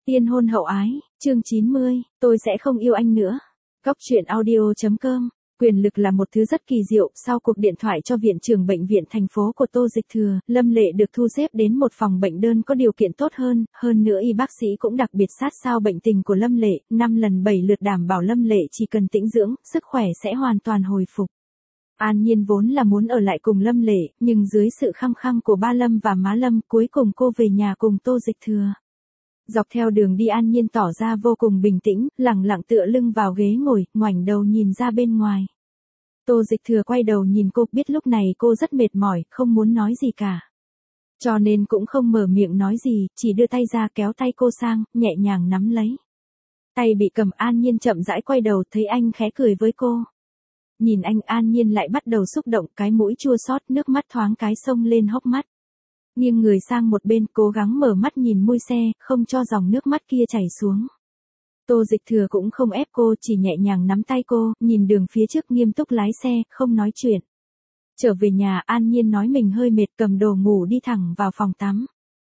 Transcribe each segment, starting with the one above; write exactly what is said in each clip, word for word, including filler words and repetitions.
Tiên hôn hậu ái, chương chín mươi, tôi sẽ không yêu anh nữa. Góc truyện audio chấm com. Quyền lực là một thứ rất kỳ diệu, sau cuộc điện thoại cho viện trưởng bệnh viện thành phố của Tô Dịch Thừa, Lâm Lệ được thu xếp đến một phòng bệnh đơn có điều kiện tốt hơn, hơn nữa y bác sĩ cũng đặc biệt sát sao bệnh tình của Lâm Lệ, năm lần bảy lượt đảm bảo Lâm Lệ chỉ cần tĩnh dưỡng, sức khỏe sẽ hoàn toàn hồi phục. An Nhiên vốn là muốn ở lại cùng Lâm Lệ, nhưng dưới sự khăng khăng của ba Lâm và má Lâm, cuối cùng cô về nhà cùng Tô Dịch Thừa. Dọc theo đường đi An Nhiên tỏ ra vô cùng bình tĩnh, lẳng lặng tựa lưng vào ghế ngồi, ngoảnh đầu nhìn ra bên ngoài. Tô Dịch Thừa quay đầu nhìn cô, biết lúc này cô rất mệt mỏi, không muốn nói gì cả. Cho nên cũng không mở miệng nói gì, chỉ đưa tay ra kéo tay cô sang, nhẹ nhàng nắm lấy. Tay bị cầm An Nhiên chậm rãi quay đầu, thấy anh khẽ cười với cô. Nhìn anh An Nhiên lại bắt đầu xúc động, cái mũi chua xót, nước mắt thoáng cái xông lên hốc mắt. Nghiêng người sang một bên, cố gắng mở mắt nhìn mui xe, không cho dòng nước mắt kia chảy xuống. Tô Dịch Thừa cũng không ép cô, chỉ nhẹ nhàng nắm tay cô, nhìn đường phía trước nghiêm túc lái xe, không nói chuyện. Trở về nhà, An Nhiên nói mình hơi mệt, cầm đồ ngủ đi thẳng vào phòng tắm.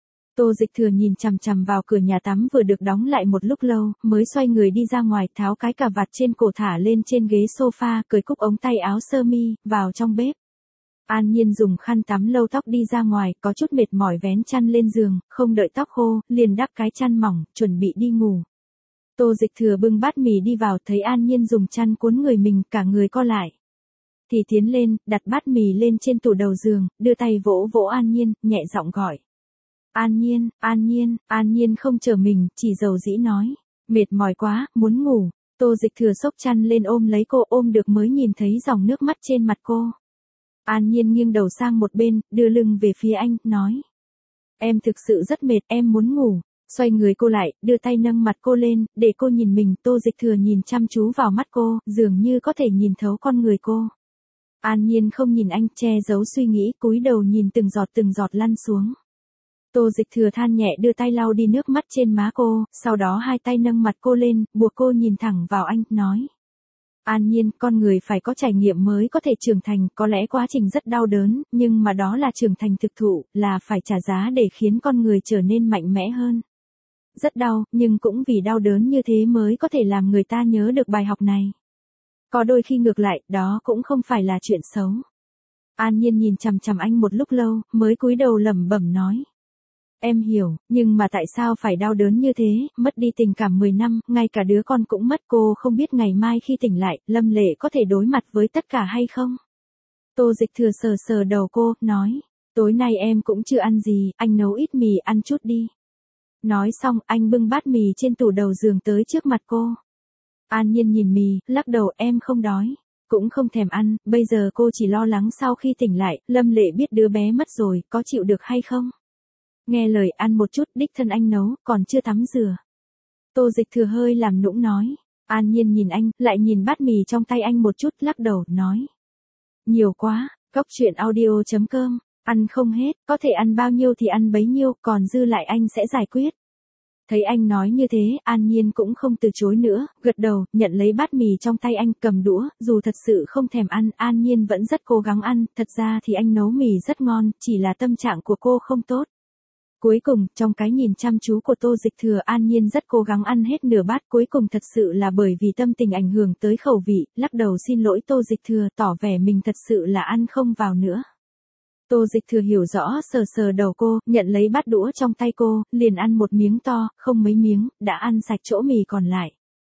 Tô Dịch Thừa nhìn chằm chằm vào cửa nhà tắm vừa được đóng lại một lúc lâu, mới xoay người đi ra ngoài, tháo cái cà vạt trên cổ thả lên trên ghế sofa, cởi cúc ống tay áo sơ mi, vào trong bếp. An Nhiên dùng khăn tắm lâu tóc đi ra ngoài, có chút mệt mỏi vén chăn lên giường, không đợi tóc khô, liền đắp cái chăn mỏng, chuẩn bị đi ngủ. Tô Dịch Thừa bưng bát mì đi vào, thấy An Nhiên dùng chăn cuốn người mình, cả người co lại. Thì tiến lên, đặt bát mì lên trên tủ đầu giường, đưa tay vỗ vỗ An Nhiên, nhẹ giọng gọi. An Nhiên, An Nhiên, An Nhiên không chờ mình, chỉ dầu dĩ nói. Mệt mỏi quá, muốn ngủ. Tô Dịch Thừa xốc chăn lên ôm lấy cô, ôm được mới nhìn thấy dòng nước mắt trên mặt cô. An Nhiên nghiêng đầu sang một bên, đưa lưng về phía anh, nói. Em thực sự rất mệt, em muốn ngủ. Xoay người cô lại, đưa tay nâng mặt cô lên, để cô nhìn mình. Tô Dịch Thừa nhìn chăm chú vào mắt cô, dường như có thể nhìn thấu con người cô. An Nhiên không nhìn anh, che giấu suy nghĩ, cúi đầu nhìn từng giọt từng giọt lăn xuống. Tô Dịch Thừa than nhẹ đưa tay lau đi nước mắt trên má cô, sau đó hai tay nâng mặt cô lên, buộc cô nhìn thẳng vào anh, nói. An Nhiên, con người phải có trải nghiệm mới có thể trưởng thành, có lẽ quá trình rất đau đớn, nhưng mà đó là trưởng thành thực thụ, là phải trả giá để khiến con người trở nên mạnh mẽ hơn. Rất đau, nhưng cũng vì đau đớn như thế mới có thể làm người ta nhớ được bài học này. Có đôi khi ngược lại, đó cũng không phải là chuyện xấu. An Nhiên nhìn chằm chằm anh một lúc lâu, mới cúi đầu lẩm bẩm nói. Em hiểu, nhưng mà tại sao phải đau đớn như thế, mất đi tình cảm mười năm, ngay cả đứa con cũng mất, cô không biết ngày mai khi tỉnh lại, Lâm Lệ có thể đối mặt với tất cả hay không? Tô Dịch Thừa sờ sờ đầu cô, nói, tối nay em cũng chưa ăn gì, anh nấu ít mì ăn chút đi. Nói xong, anh bưng bát mì trên tủ đầu giường tới trước mặt cô. An Nhiên nhìn mì, lắc đầu, em không đói, cũng không thèm ăn, bây giờ cô chỉ lo lắng sau khi tỉnh lại, Lâm Lệ biết đứa bé mất rồi, có chịu được hay không? Nghe lời, ăn một chút, đích thân anh nấu, còn chưa tắm rửa. Tô Dịch Thừa hơi làm nũng nói. An Nhiên nhìn anh, lại nhìn bát mì trong tay anh một chút, lắc đầu, nói. Nhiều quá, góc truyện audio chấm com, ăn không hết, có thể ăn bao nhiêu thì ăn bấy nhiêu, còn dư lại anh sẽ giải quyết. Thấy anh nói như thế, An Nhiên cũng không từ chối nữa, gật đầu, nhận lấy bát mì trong tay anh, cầm đũa, dù thật sự không thèm ăn, An Nhiên vẫn rất cố gắng ăn, thật ra thì anh nấu mì rất ngon, chỉ là tâm trạng của cô không tốt. Cuối cùng, trong cái nhìn chăm chú của Tô Dịch Thừa, An Nhiên rất cố gắng ăn hết nửa bát, cuối cùng thật sự là bởi vì tâm tình ảnh hưởng tới khẩu vị, lắc đầu xin lỗi Tô Dịch Thừa, tỏ vẻ mình thật sự là ăn không vào nữa. Tô Dịch Thừa hiểu rõ, sờ sờ đầu cô, nhận lấy bát đũa trong tay cô, liền ăn một miếng to, không mấy miếng, đã ăn sạch chỗ mì còn lại.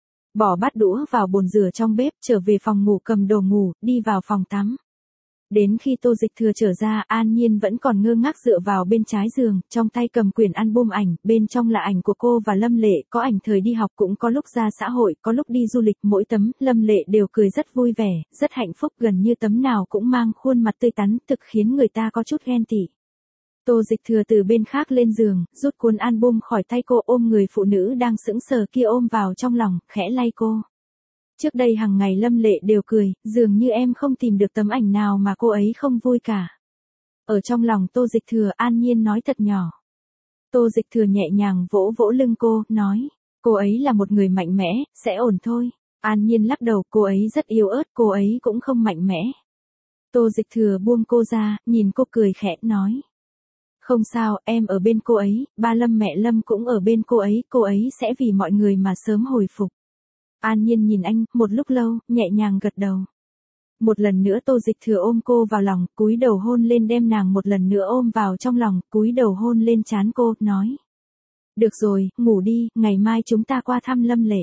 Bỏ bát đũa vào bồn rửa trong bếp, trở về phòng ngủ cầm đồ ngủ, đi vào phòng tắm. Đến khi Tô Dịch Thừa trở ra, An Nhiên vẫn còn ngơ ngác dựa vào bên trái giường, trong tay cầm quyển album ảnh, bên trong là ảnh của cô và Lâm Lệ, có ảnh thời đi học, cũng có lúc ra xã hội, có lúc đi du lịch, mỗi tấm, Lâm Lệ đều cười rất vui vẻ, rất hạnh phúc, gần như tấm nào cũng mang khuôn mặt tươi tắn, thực khiến người ta có chút ghen tị. Tô Dịch Thừa từ bên khác lên giường, rút cuốn album khỏi tay cô, ôm người phụ nữ đang sững sờ kia ôm vào trong lòng, khẽ lay cô. Trước đây hàng ngày Lâm Lệ đều cười, dường như em không tìm được tấm ảnh nào mà cô ấy không vui cả. Ở trong lòng Tô Dịch Thừa, An Nhiên nói thật nhỏ. Tô Dịch Thừa nhẹ nhàng vỗ vỗ lưng cô, nói, cô ấy là một người mạnh mẽ, sẽ ổn thôi. An Nhiên lắc đầu, cô ấy rất yếu ớt, cô ấy cũng không mạnh mẽ. Tô Dịch Thừa buông cô ra, nhìn cô cười khẽ, nói. Không sao, em ở bên cô ấy, ba Lâm mẹ Lâm cũng ở bên cô ấy, cô ấy sẽ vì mọi người mà sớm hồi phục. An Nhiên nhìn anh, một lúc lâu, nhẹ nhàng gật đầu. Một lần nữa Tô Dịch Thừa ôm cô vào lòng, cúi đầu hôn lên đem nàng một lần nữa ôm vào trong lòng, cúi đầu hôn lên trán cô, nói. Được rồi, ngủ đi, ngày mai chúng ta qua thăm Lâm Lệ.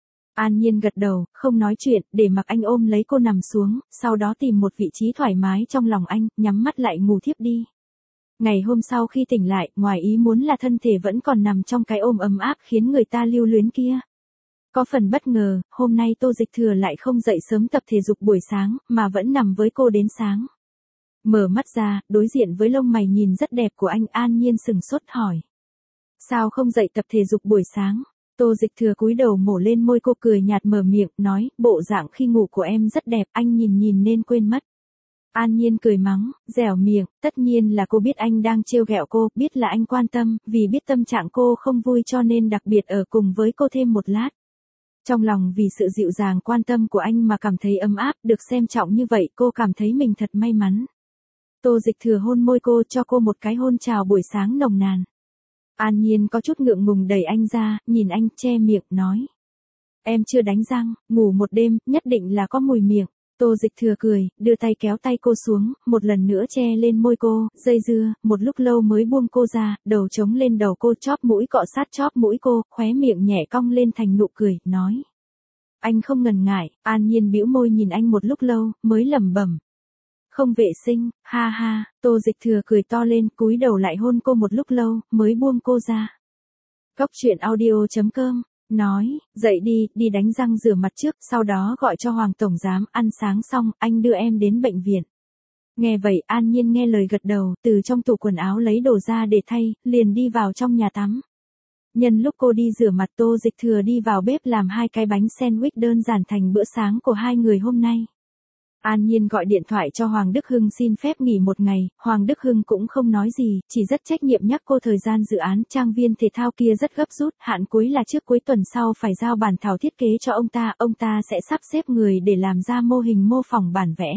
An Nhiên gật đầu, không nói chuyện, để mặc anh ôm lấy cô nằm xuống, sau đó tìm một vị trí thoải mái trong lòng anh, nhắm mắt lại ngủ thiếp đi. Ngày hôm sau khi tỉnh lại, ngoài ý muốn là thân thể vẫn còn nằm trong cái ôm ấm áp khiến người ta lưu luyến kia. Có phần bất ngờ, hôm nay Tô Dịch Thừa lại không dậy sớm tập thể dục buổi sáng, mà vẫn nằm với cô đến sáng. Mở mắt ra, đối diện với lông mày nhìn rất đẹp của anh, An Nhiên sừng sốt hỏi. Sao không dậy tập thể dục buổi sáng? Tô Dịch Thừa cúi đầu mổ lên môi cô, cười nhạt mở miệng, nói, bộ dạng khi ngủ của em rất đẹp, anh nhìn nhìn nên quên mất. An Nhiên cười mắng, dẻo miệng, tất nhiên là cô biết anh đang trêu ghẹo cô, biết là anh quan tâm, vì biết tâm trạng cô không vui cho nên đặc biệt ở cùng với cô thêm một lát. Trong lòng vì sự dịu dàng quan tâm của anh mà cảm thấy ấm áp, được xem trọng như vậy cô cảm thấy mình thật may mắn. Tô Dịch Thừa hôn môi cô, cho cô một cái hôn chào buổi sáng nồng nàn. An Nhiên có chút ngượng ngùng đẩy anh ra, nhìn anh che miệng, nói. Em chưa đánh răng, ngủ một đêm, nhất định là có mùi miệng. Tô Dịch Thừa cười, đưa tay kéo tay cô xuống, một lần nữa che lên môi cô, dây dưa, một lúc lâu mới buông cô ra, đầu chống lên đầu cô, chóp mũi cọ sát chóp mũi cô, khóe miệng nhẹ cong lên thành nụ cười, nói. Anh không ngần ngại. An Nhiên bĩu môi nhìn anh một lúc lâu, mới lẩm bẩm. Không vệ sinh, ha ha. Tô Dịch Thừa cười to lên, cúi đầu lại hôn cô một lúc lâu, mới buông cô ra. Cóc truyện audio chấm com nói, dậy đi, đi đánh răng rửa mặt trước, sau đó gọi cho Hoàng Tổng Giám, ăn sáng xong, anh đưa em đến bệnh viện. Nghe vậy, An Nhiên nghe lời gật đầu, từ trong tủ quần áo lấy đồ ra để thay, liền đi vào trong nhà tắm. Nhân lúc cô đi rửa mặt, Tô Dịch Thừa đi vào bếp làm hai cái bánh sandwich đơn giản thành bữa sáng của hai người hôm nay. An Nhiên gọi điện thoại cho Hoàng Đức Hưng xin phép nghỉ một ngày, Hoàng Đức Hưng cũng không nói gì, chỉ rất trách nhiệm nhắc cô thời gian dự án trang viên thể thao kia rất gấp rút, hạn cuối là trước cuối tuần sau phải giao bản thảo thiết kế cho ông ta, ông ta sẽ sắp xếp người để làm ra mô hình mô phỏng bản vẽ.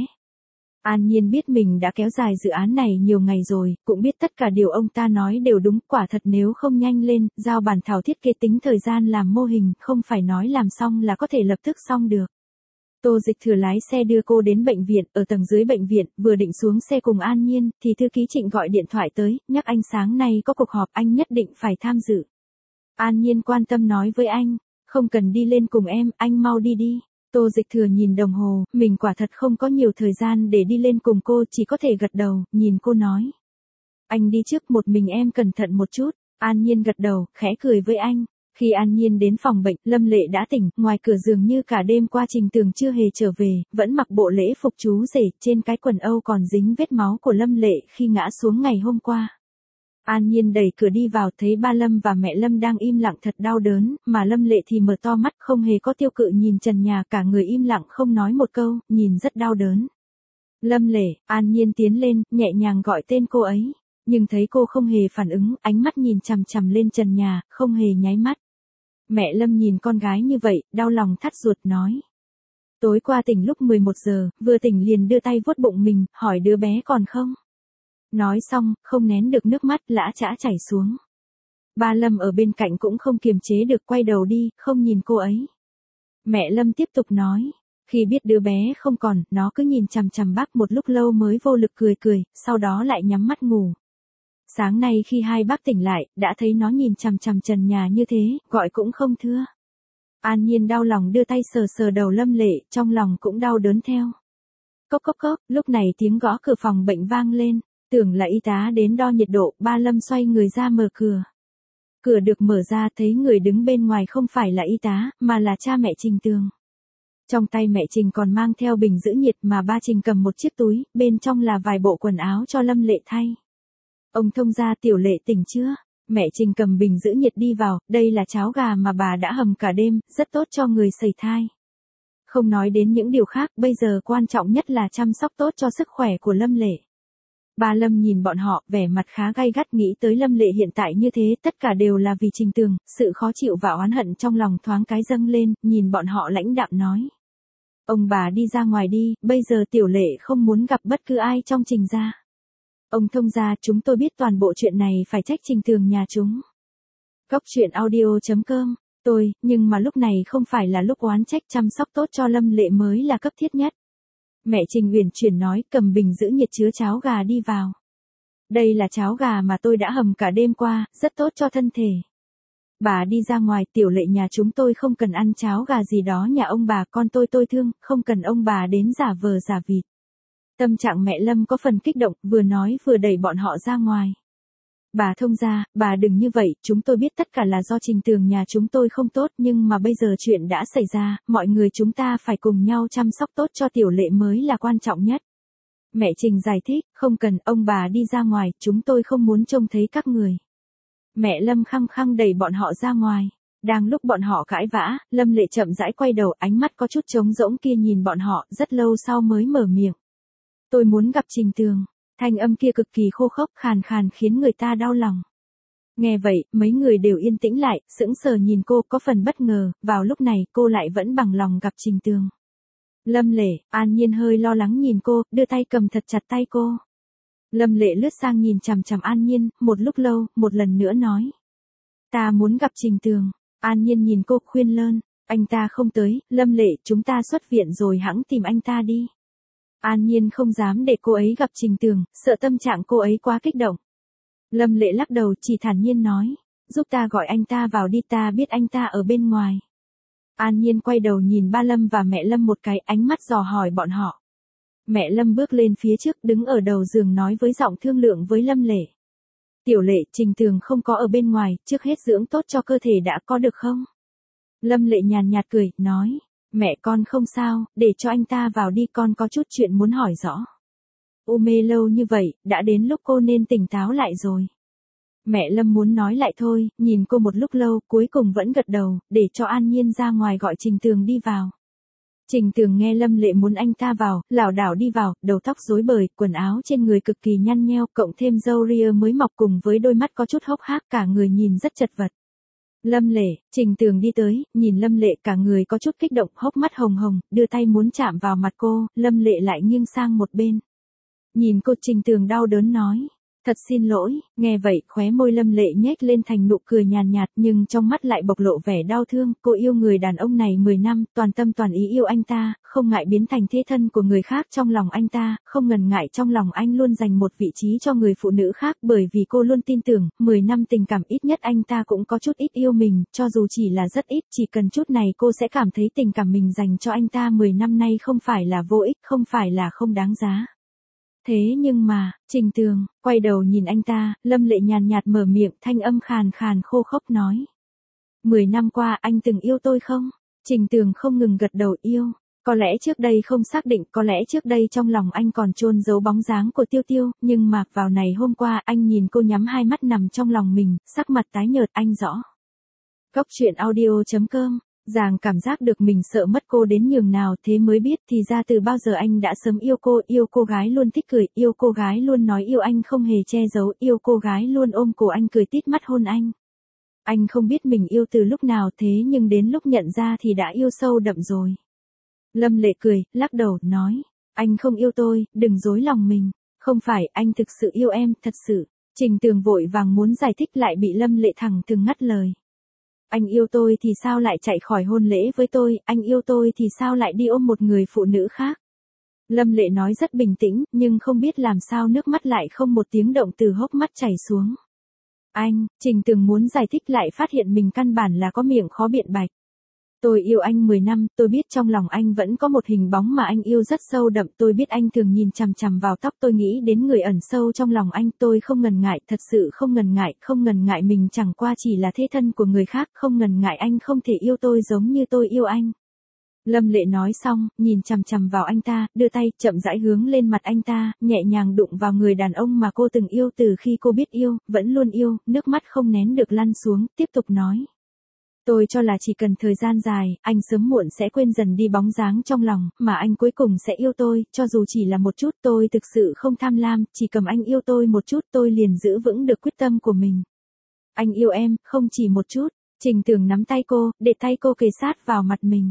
An Nhiên biết mình đã kéo dài dự án này nhiều ngày rồi, cũng biết tất cả điều ông ta nói đều đúng, quả thật nếu không nhanh lên, giao bản thảo thiết kế tính thời gian làm mô hình, không phải nói làm xong là có thể lập tức xong được. Tô Dịch Thừa lái xe đưa cô đến bệnh viện, ở tầng dưới bệnh viện, vừa định xuống xe cùng An Nhiên, thì thư ký Trịnh gọi điện thoại tới, nhắc anh sáng nay có cuộc họp, anh nhất định phải tham dự. An Nhiên quan tâm nói với anh, không cần đi lên cùng em, anh mau đi đi. Tô Dịch Thừa nhìn đồng hồ, mình quả thật không có nhiều thời gian để đi lên cùng cô, chỉ có thể gật đầu, nhìn cô nói. Anh đi trước, một mình em cẩn thận một chút. An Nhiên gật đầu, khẽ cười với anh. Khi An Nhiên đến phòng bệnh, Lâm Lệ đã tỉnh, ngoài cửa dường như cả đêm qua Trình Tường chưa hề trở về, vẫn mặc bộ lễ phục chú rể, trên cái quần âu còn dính vết máu của Lâm Lệ khi ngã xuống ngày hôm qua. An Nhiên đẩy cửa đi vào, thấy ba Lâm và mẹ Lâm đang im lặng thật đau đớn, mà Lâm Lệ thì mở to mắt không hề có tiêu cự nhìn trần nhà, cả người im lặng không nói một câu, nhìn rất đau đớn. Lâm Lệ, An Nhiên tiến lên, nhẹ nhàng gọi tên cô ấy, nhưng thấy cô không hề phản ứng, ánh mắt nhìn chằm chằm lên trần nhà, không hề nháy mắt. Mẹ Lâm nhìn con gái như vậy, đau lòng thắt ruột nói. Tối qua tỉnh lúc mười một giờ, vừa tỉnh liền đưa tay vuốt bụng mình, hỏi đứa bé còn không? Nói xong, không nén được nước mắt lã chã chảy xuống. Ba Lâm ở bên cạnh cũng không kiềm chế được, quay đầu đi, không nhìn cô ấy. Mẹ Lâm tiếp tục nói, khi biết đứa bé không còn, nó cứ nhìn chằm chằm bác một lúc lâu mới vô lực cười cười, sau đó lại nhắm mắt ngủ. Sáng nay khi hai bác tỉnh lại, đã thấy nó nhìn chằm chằm trần nhà như thế, gọi cũng không thưa. An Nhiên đau lòng đưa tay sờ sờ đầu Lâm Lệ, trong lòng cũng đau đớn theo. Cốc cốc cốc, lúc này tiếng gõ cửa phòng bệnh vang lên, tưởng là y tá đến đo nhiệt độ, ba Lâm xoay người ra mở cửa. Cửa được mở ra, thấy người đứng bên ngoài không phải là y tá, mà là cha mẹ Trình Tường. Trong tay mẹ Trình còn mang theo bình giữ nhiệt, mà ba Trình cầm một chiếc túi, bên trong là vài bộ quần áo cho Lâm Lệ thay. Ông thông gia, Tiểu Lệ tỉnh chưa? Mẹ Trình cầm bình giữ nhiệt đi vào, đây là cháo gà mà bà đã hầm cả đêm, rất tốt cho người sẩy thai. Không nói đến những điều khác, bây giờ quan trọng nhất là chăm sóc tốt cho sức khỏe của Lâm Lệ. Ba Lâm nhìn bọn họ, vẻ mặt khá gay gắt, nghĩ tới Lâm Lệ hiện tại như thế, tất cả đều là vì Trình Tường, sự khó chịu và oán hận trong lòng thoáng cái dâng lên, nhìn bọn họ lãnh đạm nói. Ông bà đi ra ngoài đi, bây giờ Tiểu Lệ không muốn gặp bất cứ ai trong Trình gia. Ông thông gia, chúng tôi biết toàn bộ chuyện này phải trách Trình Tường nhà chúng. Góc truyện audio chấm com, tôi, nhưng mà lúc này không phải là lúc oán trách, chăm sóc tốt cho Lâm Lệ mới là cấp thiết nhất. Mẹ Trình Uyển Chuyển nói, cầm bình giữ nhiệt chứa cháo gà đi vào. Đây là cháo gà mà tôi đã hầm cả đêm qua, rất tốt cho thân thể. Bà đi ra ngoài, Tiểu Lệ nhà chúng tôi không cần ăn cháo gà gì đó nhà ông bà, con tôi tôi thương, không cần ông bà đến giả vờ giả vịt. Tâm trạng mẹ Lâm có phần kích động, vừa nói vừa đẩy bọn họ ra ngoài. Bà thông gia, bà đừng như vậy, chúng tôi biết tất cả là do Trình Tường nhà chúng tôi không tốt, nhưng mà bây giờ chuyện đã xảy ra, mọi người chúng ta phải cùng nhau chăm sóc tốt cho Tiểu Lệ mới là quan trọng nhất. Mẹ Trình giải thích, không cần, ông bà đi ra ngoài, chúng tôi không muốn trông thấy các người. Mẹ Lâm khăng khăng đẩy bọn họ ra ngoài. Đang lúc bọn họ cãi vã, Lâm Lệ chậm rãi quay đầu, ánh mắt có chút trống rỗng kia nhìn bọn họ, rất lâu sau mới mở miệng. Tôi muốn gặp Trình Tường. Thanh âm kia cực kỳ khô khốc, khàn khàn khiến người ta đau lòng. Nghe vậy, mấy người đều yên tĩnh lại, sững sờ nhìn cô, có phần bất ngờ, vào lúc này cô lại vẫn bằng lòng gặp Trình Tường. Lâm Lệ, An Nhiên hơi lo lắng nhìn cô, đưa tay cầm thật chặt tay cô. Lâm Lệ lướt sang nhìn chằm chằm An Nhiên, một lúc lâu, một lần nữa nói. Ta muốn gặp Trình Tường. An Nhiên nhìn cô, khuyên lơn, anh ta không tới, Lâm Lệ, chúng ta xuất viện rồi hẵng tìm anh ta đi. An Nhiên không dám để cô ấy gặp Trình Tường, sợ tâm trạng cô ấy quá kích động. Lâm Lệ lắc đầu, chỉ thản nhiên nói, giúp ta gọi anh ta vào đi, ta biết anh ta ở bên ngoài. An Nhiên quay đầu nhìn ba Lâm và mẹ Lâm một cái, ánh mắt dò hỏi bọn họ. Mẹ Lâm bước lên phía trước, đứng ở đầu giường nói với giọng thương lượng với Lâm Lệ. Tiểu Lệ, Trình Tường không có ở bên ngoài, trước hết dưỡng tốt cho cơ thể đã, có được không? Lâm Lệ nhàn nhạt cười, nói, mẹ con không sao, để cho anh ta vào đi, con có chút chuyện muốn hỏi rõ. U mê lâu như vậy, đã đến lúc cô nên tỉnh táo lại rồi. Mẹ Lâm muốn nói lại thôi, nhìn cô một lúc lâu, cuối cùng vẫn gật đầu, để cho An Nhiên ra ngoài gọi Trình Tường đi vào. Trình Tường nghe Lâm Lệ muốn anh ta vào, lảo đảo đi vào, đầu tóc rối bời, quần áo trên người cực kỳ nhăn nheo, cộng thêm râu ria mới mọc cùng với đôi mắt có chút hốc hác, cả người nhìn rất chật vật. Lâm Lệ, Trình Tường đi tới, nhìn Lâm Lệ cả người có chút kích động, hốc mắt hồng hồng, đưa tay muốn chạm vào mặt cô, Lâm Lệ lại nghiêng sang một bên. Nhìn cô, Trình Tường đau đớn nói, thật xin lỗi, nghe vậy, khóe môi Lâm Lệ nhếch lên thành nụ cười nhàn nhạt, nhưng trong mắt lại bộc lộ vẻ đau thương, cô yêu người đàn ông này mười năm, toàn tâm toàn ý yêu anh ta, không ngại biến thành thế thân của người khác trong lòng anh ta, không ngần ngại trong lòng anh luôn dành một vị trí cho người phụ nữ khác, bởi vì cô luôn tin tưởng, mười năm tình cảm ít nhất anh ta cũng có chút ít yêu mình, cho dù chỉ là rất ít, chỉ cần chút này cô sẽ cảm thấy tình cảm mình dành cho anh ta mười năm nay không phải là vô ích, không phải là không đáng giá. Thế nhưng mà, Trình Tường, quay đầu nhìn anh ta, Lâm Lệ nhàn nhạt mở miệng, thanh âm khàn khàn khô khốc nói. Mười năm qua anh từng yêu tôi không? Trình Tường không ngừng gật đầu, yêu. Có lẽ trước đây không xác định, có lẽ trước đây trong lòng anh còn chôn giấu bóng dáng của Tiêu Tiêu, nhưng mà vào này hôm qua anh nhìn cô nhắm hai mắt nằm trong lòng mình, sắc mặt tái nhợt, anh rõ. Góc truyện audio chấm com. Giàng cảm giác được mình sợ mất cô đến nhường nào, thế mới biết thì ra từ bao giờ anh đã sớm yêu cô, yêu cô gái luôn thích cười, yêu cô gái luôn nói yêu anh không hề che giấu, yêu cô gái luôn ôm cổ anh cười tít mắt hôn anh. Anh không biết mình yêu từ lúc nào, thế nhưng đến lúc nhận ra thì đã yêu sâu đậm rồi. Lâm Lệ cười, lắc đầu, nói, anh không yêu tôi, đừng dối lòng mình. Không phải, anh thực sự yêu em, thật sự. Trình Tường vội vàng muốn giải thích lại bị Lâm Lệ thẳng thừng ngắt lời. Anh yêu tôi thì sao lại chạy khỏi hôn lễ với tôi, anh yêu tôi thì sao lại đi ôm một người phụ nữ khác. Lâm Lệ nói rất bình tĩnh, nhưng không biết làm sao nước mắt lại không một tiếng động từ hốc mắt chảy xuống. Anh, Trình Tường muốn giải thích lại phát hiện mình căn bản là có miệng khó biện bạch. Tôi yêu anh mười năm, tôi biết trong lòng anh vẫn có một hình bóng mà anh yêu rất sâu đậm, tôi biết anh thường nhìn chằm chằm vào tóc, tôi nghĩ đến người ẩn sâu trong lòng anh, tôi không ngần ngại, thật sự không ngần ngại, không ngần ngại mình chẳng qua chỉ là thế thân của người khác, không ngần ngại anh không thể yêu tôi giống như tôi yêu anh. Lâm Lệ nói xong, nhìn chằm chằm vào anh ta, đưa tay, chậm rãi hướng lên mặt anh ta, nhẹ nhàng đụng vào người đàn ông mà cô từng yêu từ khi cô biết yêu, vẫn luôn yêu, nước mắt không nén được lăn xuống, tiếp tục nói. Tôi cho là chỉ cần thời gian dài, anh sớm muộn sẽ quên dần đi bóng dáng trong lòng, mà anh cuối cùng sẽ yêu tôi, cho dù chỉ là một chút, tôi thực sự không tham lam, chỉ cầm anh yêu tôi một chút tôi liền giữ vững được quyết tâm của mình. Anh yêu em, không chỉ một chút. Trình Tường nắm tay cô, để tay cô kề sát vào mặt mình.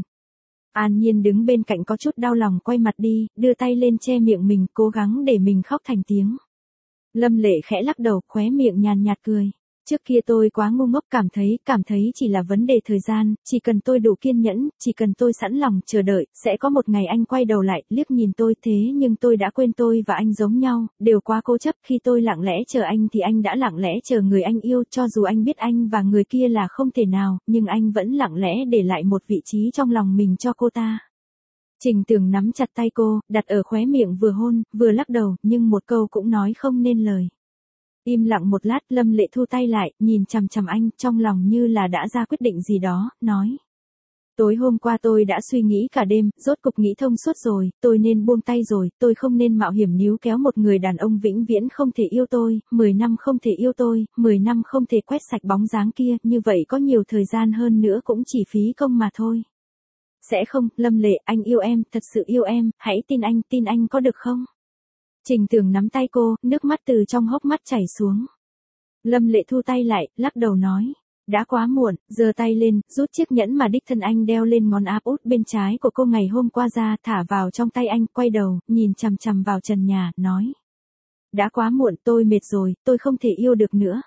An Nhiên đứng bên cạnh có chút đau lòng quay mặt đi, đưa tay lên che miệng mình, cố gắng để mình khóc thành tiếng. Lâm Lệ khẽ lắc đầu, khóe miệng nhàn nhạt cười. Trước kia tôi quá ngu ngốc, cảm thấy, cảm thấy chỉ là vấn đề thời gian, chỉ cần tôi đủ kiên nhẫn, chỉ cần tôi sẵn lòng chờ đợi, sẽ có một ngày anh quay đầu lại, liếc nhìn tôi. Thế nhưng tôi đã quên tôi và anh giống nhau, đều quá cố chấp. Khi tôi lặng lẽ chờ anh thì anh đã lặng lẽ chờ người anh yêu, cho dù anh biết anh và người kia là không thể nào, nhưng anh vẫn lặng lẽ để lại một vị trí trong lòng mình cho cô ta. Trình Tường nắm chặt tay cô, đặt ở khóe miệng, vừa hôn, vừa lắc đầu, nhưng một câu cũng nói không nên lời. Im lặng một lát, Lâm Lệ thu tay lại, nhìn chằm chằm anh, trong lòng như là đã ra quyết định gì đó, nói. Tối hôm qua tôi đã suy nghĩ cả đêm, rốt cục nghĩ thông suốt rồi, tôi nên buông tay rồi, tôi không nên mạo hiểm níu kéo một người đàn ông vĩnh viễn không thể yêu tôi, mười năm không thể yêu tôi, mười năm không thể quét sạch bóng dáng kia, như vậy có nhiều thời gian hơn nữa cũng chỉ phí công mà thôi. Sẽ không, Lâm Lệ, anh yêu em, thật sự yêu em, hãy tin anh, tin anh có được không? Trình Tường nắm tay cô, nước mắt từ trong hốc mắt chảy xuống. Lâm Lệ thu tay lại, lắc đầu nói. Đã quá muộn, giơ tay lên, rút chiếc nhẫn mà đích thân anh đeo lên ngón áp út bên trái của cô ngày hôm qua ra, thả vào trong tay anh, quay đầu, nhìn chằm chằm vào trần nhà, nói. Đã quá muộn, tôi mệt rồi, tôi không thể yêu được nữa.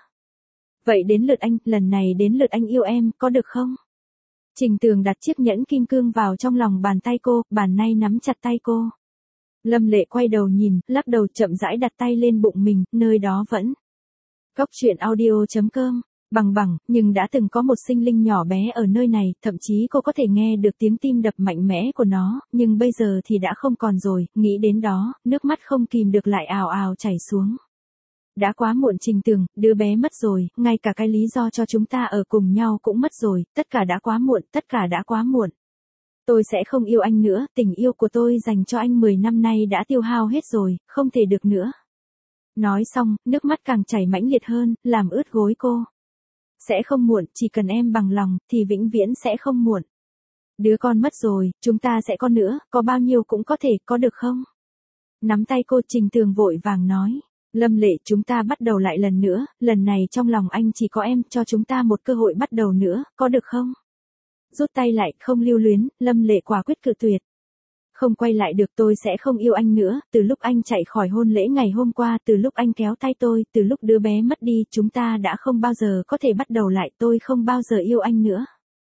Vậy đến lượt anh, lần này đến lượt anh yêu em, có được không? Trình Tường đặt chiếc nhẫn kim cương vào trong lòng bàn tay cô, bàn nay nắm chặt tay cô. Lâm Lệ quay đầu nhìn, lắc đầu, chậm rãi đặt tay lên bụng mình, nơi đó vẫn. Cốc truyện audio chấm com, bằng bằng, nhưng đã từng có một sinh linh nhỏ bé ở nơi này, thậm chí cô có thể nghe được tiếng tim đập mạnh mẽ của nó, nhưng bây giờ thì đã không còn rồi, nghĩ đến đó, nước mắt không kìm được lại ào ào chảy xuống. Đã quá muộn Trình Tường, đứa bé mất rồi, ngay cả cái lý do cho chúng ta ở cùng nhau cũng mất rồi, tất cả đã quá muộn, tất cả đã quá muộn. Tôi sẽ không yêu anh nữa, tình yêu của tôi dành cho anh mười năm nay đã tiêu hao hết rồi, không thể được nữa. Nói xong, nước mắt càng chảy mãnh liệt hơn, làm ướt gối cô. Sẽ không muộn, chỉ cần em bằng lòng, thì vĩnh viễn sẽ không muộn. Đứa con mất rồi, chúng ta sẽ có nữa, có bao nhiêu cũng có thể, có được không? Nắm tay cô, Trình Tường vội vàng nói. Lâm Lệ, chúng ta bắt đầu lại lần nữa, lần này trong lòng anh chỉ có em, cho chúng ta một cơ hội bắt đầu nữa, có được không? Rút tay lại, không lưu luyến, Lâm Lệ quả quyết cự tuyệt. Không quay lại được, tôi sẽ không yêu anh nữa, từ lúc anh chạy khỏi hôn lễ ngày hôm qua, từ lúc anh kéo tay tôi, từ lúc đứa bé mất đi, chúng ta đã không bao giờ có thể bắt đầu lại, tôi không bao giờ yêu anh nữa.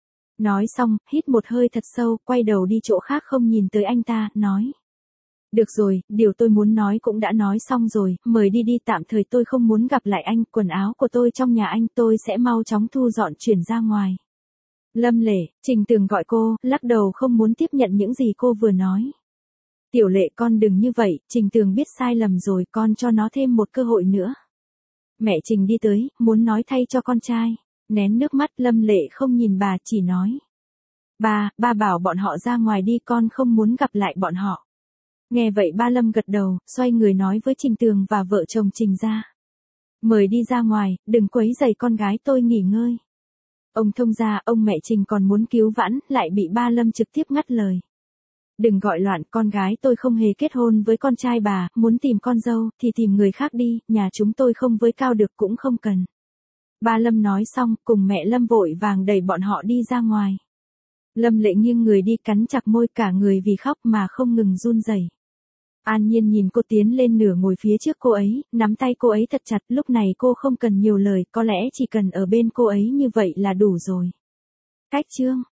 Nói xong, hít một hơi thật sâu, quay đầu đi chỗ khác không nhìn tới anh ta, nói. Được rồi, điều tôi muốn nói cũng đã nói xong rồi, mời đi đi, tạm thời tôi không muốn gặp lại anh, quần áo của tôi trong nhà anh, tôi sẽ mau chóng thu dọn chuyển ra ngoài. Lâm Lệ, Trình Tường gọi cô, lắc đầu không muốn tiếp nhận những gì cô vừa nói. Tiểu Lệ, con đừng như vậy, Trình Tường biết sai lầm rồi, con cho nó thêm một cơ hội nữa. Mẹ Trình đi tới, muốn nói thay cho con trai. Nén nước mắt, Lâm Lệ không nhìn bà, chỉ nói. Ba, ba bảo bọn họ ra ngoài đi, con không muốn gặp lại bọn họ. Nghe vậy ba Lâm gật đầu, xoay người nói với Trình Tường và vợ chồng Trình ra. Mời đi ra ngoài, đừng quấy rầy con gái tôi nghỉ ngơi. Ông thông gia, ông mẹ Trình còn muốn cứu vãn, lại bị ba Lâm trực tiếp ngắt lời. Đừng gọi loạn, con gái tôi không hề kết hôn với con trai bà, muốn tìm con dâu, thì tìm người khác đi, nhà chúng tôi không với cao được cũng không cần. Ba Lâm nói xong, cùng mẹ Lâm vội vàng đẩy bọn họ đi ra ngoài. Lâm Lệ nghiêng người đi, cắn chặt môi, cả người vì khóc mà không ngừng run rẩy. An Nhiên nhìn cô tiến lên nửa ngồi phía trước cô ấy, nắm tay cô ấy thật chặt, lúc này cô không cần nhiều lời, có lẽ chỉ cần ở bên cô ấy như vậy là đủ rồi. Cách chương